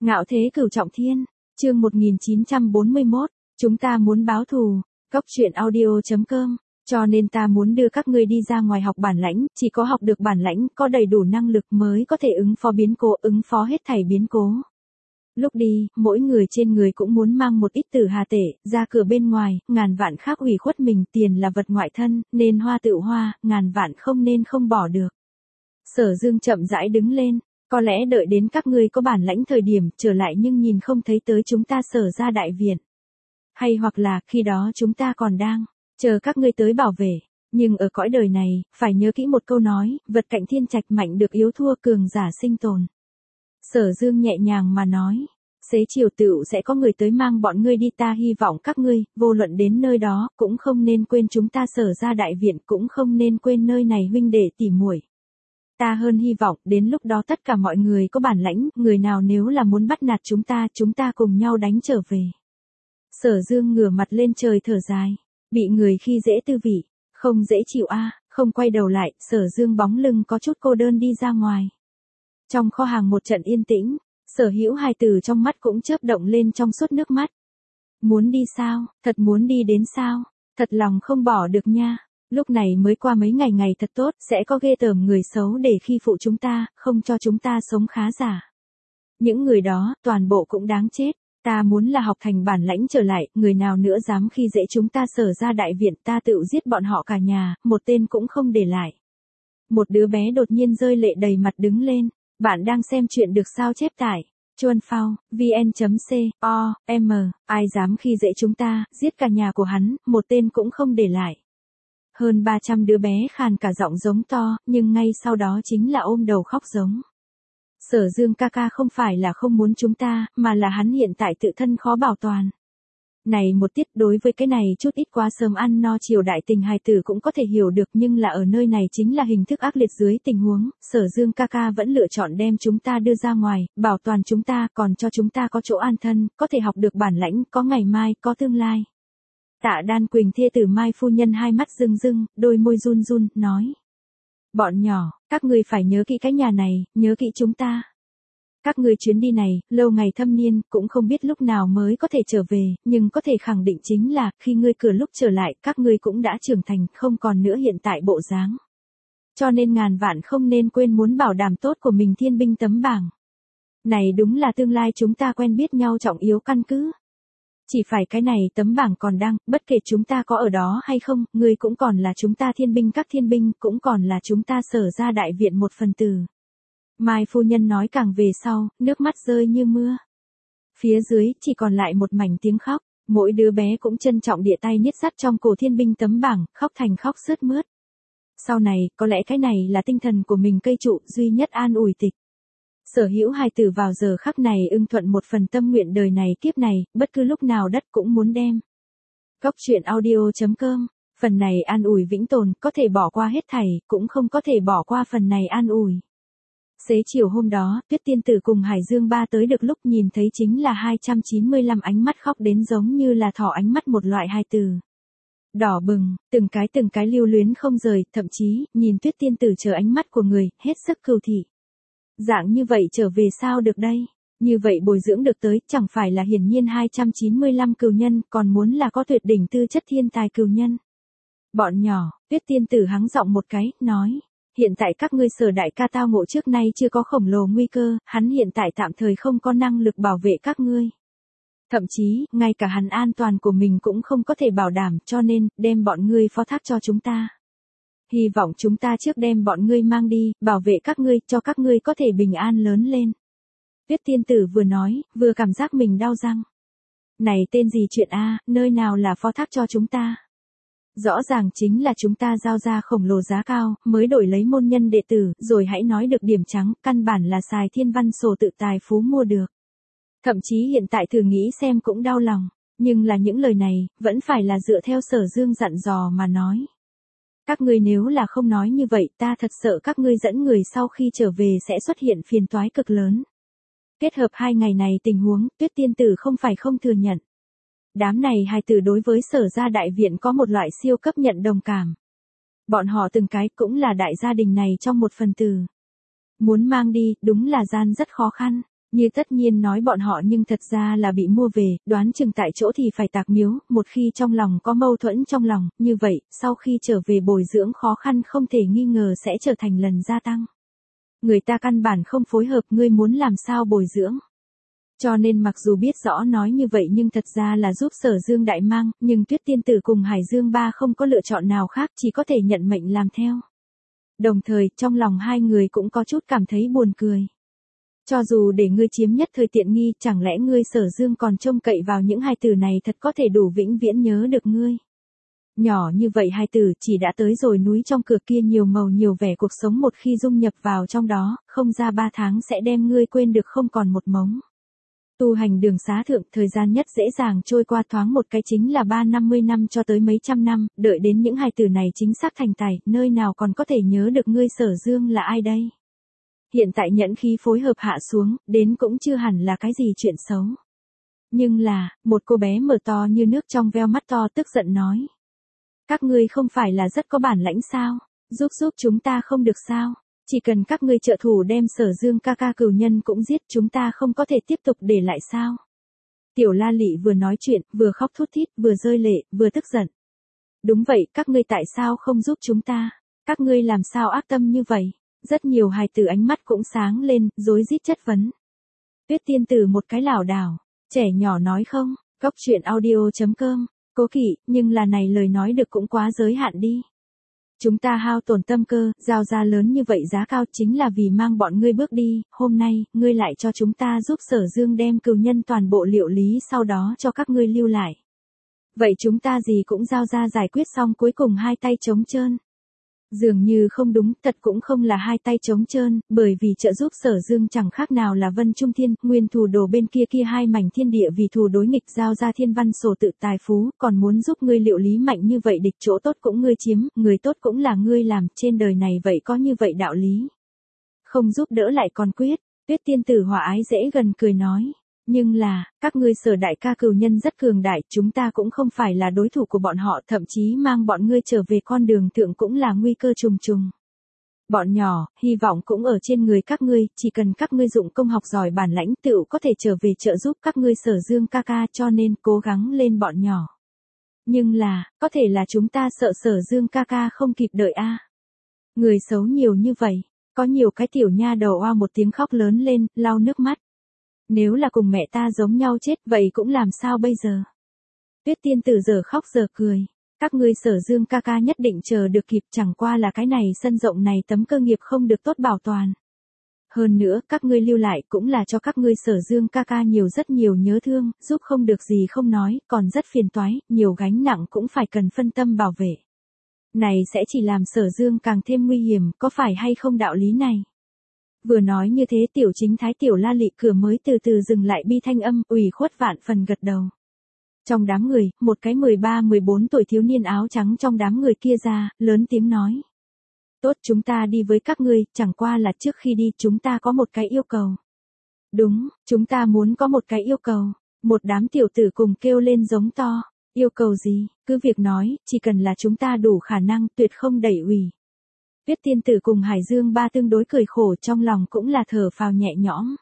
Ngạo thế cửu trọng thiên, chương 1941, chúng ta muốn báo thù, Cóc truyện audio.com, cho nên ta muốn đưa các ngươi đi ra ngoài học bản lãnh, chỉ có học được bản lãnh, có đầy đủ năng lực mới có thể ứng phó biến cố, ứng phó hết thảy biến cố. Lúc đi, mỗi người trên người cũng muốn mang một ít tử hà tệ, ra cửa bên ngoài, ngàn vạn khác ủy khuất mình, tiền là vật ngoại thân, nên hoa tự hoa, ngàn vạn không nên không bỏ được. Sở Dương chậm rãi đứng lên, có lẽ đợi đến các ngươi có bản lãnh thời điểm trở lại nhưng nhìn không thấy tới chúng ta Sở ra đại viện. Hay hoặc là khi đó chúng ta còn đang chờ các ngươi tới bảo vệ. Nhưng ở cõi đời này, phải nhớ kỹ một câu nói, vật cạnh thiên trạch mạnh được yếu thua cường giả sinh tồn. Sở Dương nhẹ nhàng mà nói, xế chiều tựu sẽ có người tới mang bọn ngươi đi, ta hy vọng các ngươi, vô luận đến nơi đó, cũng không nên quên chúng ta Sở ra đại viện, cũng không nên quên nơi này huynh đệ tỉ muội. Ta hơn hy vọng đến lúc đó tất cả mọi người có bản lãnh, người nào nếu là muốn bắt nạt chúng ta cùng nhau đánh trở về. Sở Dương ngửa mặt lên trời thở dài, bị người khi dễ tư vị, không dễ chịu a. Không quay đầu lại, Sở Dương bóng lưng có chút cô đơn đi ra ngoài. Trong kho hàng một trận yên tĩnh, Sở Hữu hài tử trong mắt cũng chớp động lên trong suốt nước mắt. Muốn đi sao, thật muốn đi đến sao, thật lòng không bỏ được nha. Lúc này mới qua mấy ngày thật tốt, sẽ có ghê tởm người xấu để khi phụ chúng ta, không cho chúng ta sống khá giả. Những người đó, toàn bộ cũng đáng chết. Ta muốn là học thành bản lãnh trở lại, người nào nữa dám khi dễ chúng ta Sở ra đại viện, ta tự giết bọn họ cả nhà, một tên cũng không để lại. Một đứa bé đột nhiên rơi lệ đầy mặt đứng lên. Bạn đang xem chuyện được sao chép tải. Chuan Phao, vn.com, ai dám khi dễ chúng ta, giết cả nhà của hắn, một tên cũng không để lại. Hơn 300 đứa bé khàn cả giọng giống to, nhưng ngay sau đó chính là ôm đầu khóc giống. Sở Dương ca ca không phải là không muốn chúng ta, mà là hắn hiện tại tự thân khó bảo toàn. Này một tiết, đối với cái này chút ít quá sớm ăn no chiều đại tình hài tử cũng có thể hiểu được, nhưng là ở nơi này chính là hình thức ác liệt dưới tình huống, Sở Dương ca ca vẫn lựa chọn đem chúng ta đưa ra ngoài, bảo toàn chúng ta, còn cho chúng ta có chỗ an thân, có thể học được bản lãnh, có ngày mai, có tương lai. Tạ Đan Quỳnh thê tử Mai phu nhân hai mắt rưng rưng, đôi môi run run, nói. Bọn nhỏ, các ngươi phải nhớ kỹ cái nhà này, nhớ kỹ chúng ta. Các ngươi chuyến đi này, lâu ngày thâm niên, cũng không biết lúc nào mới có thể trở về, nhưng có thể khẳng định chính là, khi ngươi cửa lúc trở lại, các ngươi cũng đã trưởng thành, không còn nữa hiện tại bộ dáng. Cho nên ngàn vạn không nên quên muốn bảo đảm tốt của mình thiên binh tấm bảng. Này đúng là tương lai chúng ta quen biết nhau trọng yếu căn cứ. Chỉ phải cái này tấm bảng còn đang, bất kể chúng ta có ở đó hay không, ngươi cũng còn là chúng ta thiên binh, các thiên binh cũng còn là chúng ta Sở ra đại viện một phần tử. Mai phu nhân nói càng về sau, nước mắt rơi như mưa. Phía dưới chỉ còn lại một mảnh tiếng khóc, mỗi đứa bé cũng trân trọng địa tay niết sắt trong cổ thiên binh tấm bảng, khóc thành khóc sướt mướt. Sau này, có lẽ cái này là tinh thần của mình cây trụ duy nhất an ủi tịch. Sở Hữu hài tử vào giờ khắc này ưng thuận một phần tâm nguyện đời này kiếp này, bất cứ lúc nào đất cũng muốn đem. Cóc truyện audio.com, phần này an ủi vĩnh tồn, có thể bỏ qua hết thảy, cũng không có thể bỏ qua phần này an ủi. Xế chiều hôm đó, Tuyết Tiên Tử cùng Hải Dương Ba tới được lúc nhìn thấy chính là 295 ánh mắt khóc đến giống như là thỏ ánh mắt một loại hài tử. Đỏ bừng, từng cái lưu luyến không rời, thậm chí, nhìn Tuyết Tiên Tử chờ ánh mắt của người, hết sức cừu thị. Dạng như vậy trở về sao được đây? Như vậy bồi dưỡng được tới, chẳng phải là hiển nhiên 295 cừu nhân, còn muốn là có tuyệt đỉnh tư chất thiên tài cừu nhân. Bọn nhỏ, Tuyết Tiên Tử hắng giọng một cái, nói. Hiện tại các ngươi Sở đại ca tao ngộ trước nay chưa có khổng lồ nguy cơ, hắn hiện tại tạm thời không có năng lực bảo vệ các ngươi. Thậm chí, ngay cả hắn an toàn của mình cũng không có thể bảo đảm, cho nên, đem bọn ngươi phó thác cho chúng ta. Hy vọng chúng ta trước đem bọn ngươi mang đi, bảo vệ các ngươi, cho các ngươi có thể bình an lớn lên. Tuyết Tiên Tử vừa nói, vừa cảm giác mình đau răng. Này tên gì chuyện a, nơi nào là phó thác cho chúng ta? Rõ ràng chính là chúng ta giao ra khổng lồ giá cao, mới đổi lấy môn nhân đệ tử, rồi hãy nói được điểm trắng, căn bản là xài thiên văn sổ tự tài phú mua được. Thậm chí hiện tại thử nghĩ xem cũng đau lòng, nhưng là những lời này, vẫn phải là dựa theo Sở Dương dặn dò mà nói. Các ngươi nếu là không nói như vậy, ta thật sợ các ngươi dẫn người sau khi trở về sẽ xuất hiện phiền toái cực lớn. Kết hợp hai ngày này tình huống, Tuyết Tiên Tử không phải không thừa nhận. Đám này hài tử đối với Sở ra đại viện có một loại siêu cấp nhận đồng cảm. Bọn họ từng cái cũng là đại gia đình này trong một phần tử. Muốn mang đi, đúng là gian rất khó khăn. Như tất nhiên nói bọn họ nhưng thật ra là bị mua về, đoán chừng tại chỗ thì phải tạc miếu, một khi trong lòng có mâu thuẫn trong lòng, như vậy, sau khi trở về bồi dưỡng khó khăn không thể nghi ngờ sẽ trở thành lần gia tăng. Người ta căn bản không phối hợp, ngươi muốn làm sao bồi dưỡng. Cho nên mặc dù biết rõ nói như vậy nhưng thật ra là giúp Sở Dương đại mang, nhưng Tuyết Tiên Tử cùng Hải Dương Ba không có lựa chọn nào khác, chỉ có thể nhận mệnh làm theo. Đồng thời, trong lòng hai người cũng có chút cảm thấy buồn cười. Cho dù để ngươi chiếm nhất thời tiện nghi, chẳng lẽ ngươi Sở Dương còn trông cậy vào những hài tử này thật có thể đủ vĩnh viễn nhớ được ngươi. Nhỏ như vậy hài tử chỉ đã tới rồi núi trong cửa kia nhiều màu nhiều vẻ cuộc sống một khi dung nhập vào trong đó, không ra 3 tháng sẽ đem ngươi quên được không còn một mống. Tu hành đường xá thượng, thời gian nhất dễ dàng trôi qua thoáng một cái chính là 350 năm cho tới mấy trăm năm, đợi đến những hài tử này chính xác thành tài, nơi nào còn có thể nhớ được ngươi Sở Dương là ai đây. Hiện tại nhẫn khí phối hợp hạ xuống, đến cũng chưa hẳn là cái gì chuyện xấu. Nhưng là, một cô bé mở to như nước trong veo mắt to tức giận nói. Các ngươi không phải là rất có bản lãnh sao, giúp chúng ta không được sao, chỉ cần các ngươi trợ thủ đem Sở Dương ca ca cừu nhân cũng giết chúng ta không có thể tiếp tục để lại sao. Tiểu La Lị vừa nói chuyện, vừa khóc thút thít, vừa rơi lệ, vừa tức giận. Đúng vậy, các ngươi tại sao không giúp chúng ta, các ngươi làm sao ác tâm như vậy. Rất nhiều hài tử ánh mắt cũng sáng lên, rối rít chất vấn. Tuyết Tiên Tử một cái lảo đảo, trẻ nhỏ nói không, cóc truyện audio.com, cố kỵ, nhưng là này lời nói được cũng quá giới hạn đi. Chúng ta hao tổn tâm cơ, giao ra lớn như vậy giá cao chính là vì mang bọn ngươi bước đi, hôm nay, ngươi lại cho chúng ta giúp Sở Dương đem cừu nhân toàn bộ liệu lý sau đó cho các ngươi lưu lại. Vậy chúng ta gì cũng giao ra giải quyết xong cuối cùng hai tay trống trơn. Dường như không đúng, thật cũng không là hai tay trống trơn, bởi vì trợ giúp Sở Dương chẳng khác nào là Vân Trung Thiên, nguyên thủ đồ bên kia hai mảnh thiên địa vì thù đối nghịch giao ra thiên văn sổ tự tài phú, còn muốn giúp ngươi liệu lý mạnh như vậy địch chỗ tốt cũng ngươi chiếm, người tốt cũng là ngươi làm, trên đời này vậy có như vậy đạo lý. Không giúp đỡ lại còn quyết, Tuyết Tiên Tử hòa ái dễ gần cười nói. Nhưng là, các ngươi Sở đại ca cừu nhân rất cường đại, chúng ta cũng không phải là đối thủ của bọn họ, thậm chí mang bọn ngươi trở về con đường thượng cũng là nguy cơ trùng trùng. Bọn nhỏ, hy vọng cũng ở trên người các ngươi, chỉ cần các ngươi dụng công học giỏi bản lãnh tựu có thể trở về trợ giúp các ngươi Sở Dương ca ca cho nên cố gắng lên bọn nhỏ. Nhưng là, có thể là chúng ta sợ Sở Dương ca ca không kịp đợi a. Người xấu nhiều như vậy, có nhiều cái tiểu nha đầu oa một tiếng khóc lớn lên, lau nước mắt. Nếu là cùng mẹ ta giống nhau chết vậy cũng làm sao bây giờ? Tuyết Tiên Tử giờ khóc giờ cười. Các ngươi Sở Dương ca ca nhất định chờ được kịp, chẳng qua là cái này sân rộng này tấm cơ nghiệp không được tốt bảo toàn. Hơn nữa các ngươi lưu lại cũng là cho các ngươi Sở Dương ca ca rất nhiều nhớ thương, giúp không được gì không nói, còn rất phiền toái, nhiều gánh nặng cũng phải cần phân tâm bảo vệ. Này sẽ chỉ làm Sở Dương càng thêm nguy hiểm, có phải hay không đạo lý này? Vừa nói như thế tiểu chính thái tiểu La Lị cửa mới từ từ dừng lại bi thanh âm, ủy khuất vạn phần gật đầu. Trong đám người, một cái 13-14 tuổi thiếu niên áo trắng trong đám người kia ra, lớn tiếng nói. Tốt chúng ta đi với các ngươi, chẳng qua là trước khi đi chúng ta có một cái yêu cầu. Đúng, chúng ta muốn có một cái yêu cầu. Một đám tiểu tử cùng kêu lên giống to. Yêu cầu gì, cứ việc nói, chỉ cần là chúng ta đủ khả năng tuyệt không đẩy ủy. Tuyết Tiên Tử cùng Hải Dương Ba tương đối cười khổ trong lòng cũng là thở phào nhẹ nhõm.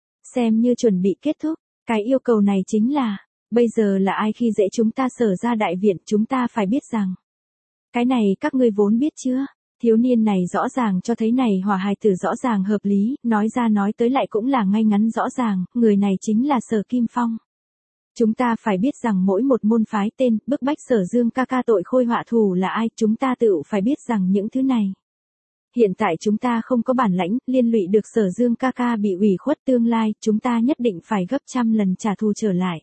Xem như chuẩn bị kết thúc, cái yêu cầu này chính là, bây giờ là ai khi dễ chúng ta Sở ra đại viện chúng ta phải biết rằng. Cái này các ngươi vốn biết chưa? Thiếu niên này rõ ràng cho thấy này hòa hài tử rõ ràng hợp lý, nói ra nói tới lại cũng là ngay ngắn rõ ràng, người này chính là Sở Kim Phong. Chúng ta phải biết rằng mỗi một môn phái tên, bức bách Sở Dương ca ca tội khôi họa thù là ai, chúng ta tự phải biết rằng những thứ này. Hiện tại chúng ta không có bản lãnh, liên lụy được Sở Dương ca ca bị ủy khuất tương lai, chúng ta nhất định phải gấp trăm lần trả thù trở lại.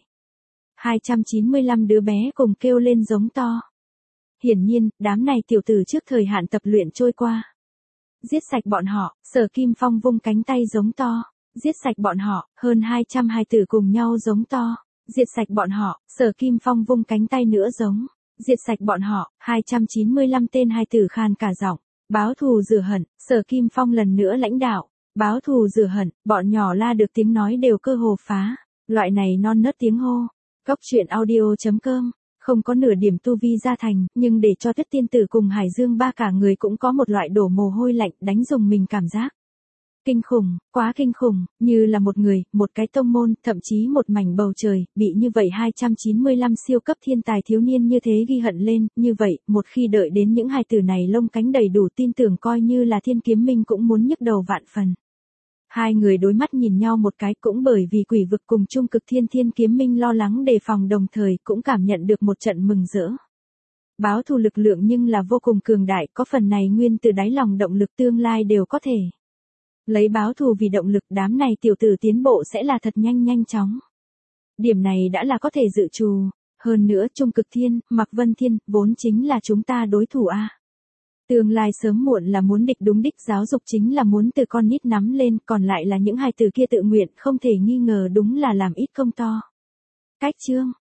295 đứa bé cùng kêu lên giống to. Hiển nhiên, đám này tiểu tử trước thời hạn tập luyện trôi qua. Giết sạch bọn họ, Sở Kim Phong vung cánh tay giống to. Giết sạch bọn họ, hơn 200 hài tử cùng nhau giống to. Diệt sạch bọn họ, Sở Kim Phong vung cánh tay nữa giống. Diệt sạch bọn họ, 295 tên hài tử khan cả giọng. Báo thù rửa hận, Sở Kim Phong lần nữa lãnh đạo. Báo thù rửa hận, bọn nhỏ la được tiếng nói đều cơ hồ phá. Loại này non nớt tiếng hô. Cóc truyện audio.com, không có nửa điểm tu vi gia thành, nhưng để cho Tuyết Tiên Tử cùng Hải Dương Ba cả người cũng có một loại đổ mồ hôi lạnh đánh dùng mình cảm giác. Kinh khủng, quá kinh khủng, như là một người, một cái tông môn, thậm chí một mảnh bầu trời, bị như vậy 295 siêu cấp thiên tài thiếu niên như thế ghi hận lên, như vậy, một khi đợi đến những hài tử này lông cánh đầy đủ tin tưởng coi như là thiên kiếm minh cũng muốn nhức đầu vạn phần. Hai người đối mắt nhìn nhau một cái cũng bởi vì quỷ vực cùng trung cực thiên kiếm minh lo lắng đề phòng đồng thời cũng cảm nhận được một trận mừng rỡ. Báo thù lực lượng nhưng là vô cùng cường đại, có phần này nguyên từ đáy lòng động lực tương lai đều có thể. Lấy báo thù vì động lực đám này tiểu tử tiến bộ sẽ là thật nhanh chóng. Điểm này đã là có thể dự trù. Hơn nữa trung cực thiên, Mạc Vân Thiên, vốn chính là chúng ta đối thủ a. Tương lai sớm muộn là muốn địch đúng đích giáo dục chính là muốn từ con nít nắm lên còn lại là những hài tử kia tự nguyện không thể nghi ngờ đúng là làm ít công to. Cách chương.